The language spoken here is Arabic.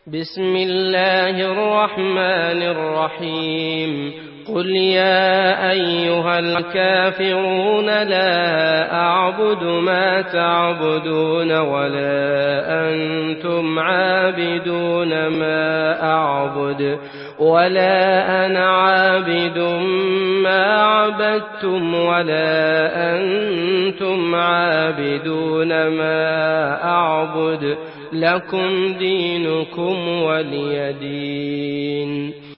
بسم الله الرحمن الرحيم قل يا أيها الكافرون لا أعبد ما تعبدون ولا أنتم عابدون ما أعبد ولا أنا عابد ما عبدتم ولا أنتم عابدون ما أعبد لكم دينكم ولي دين.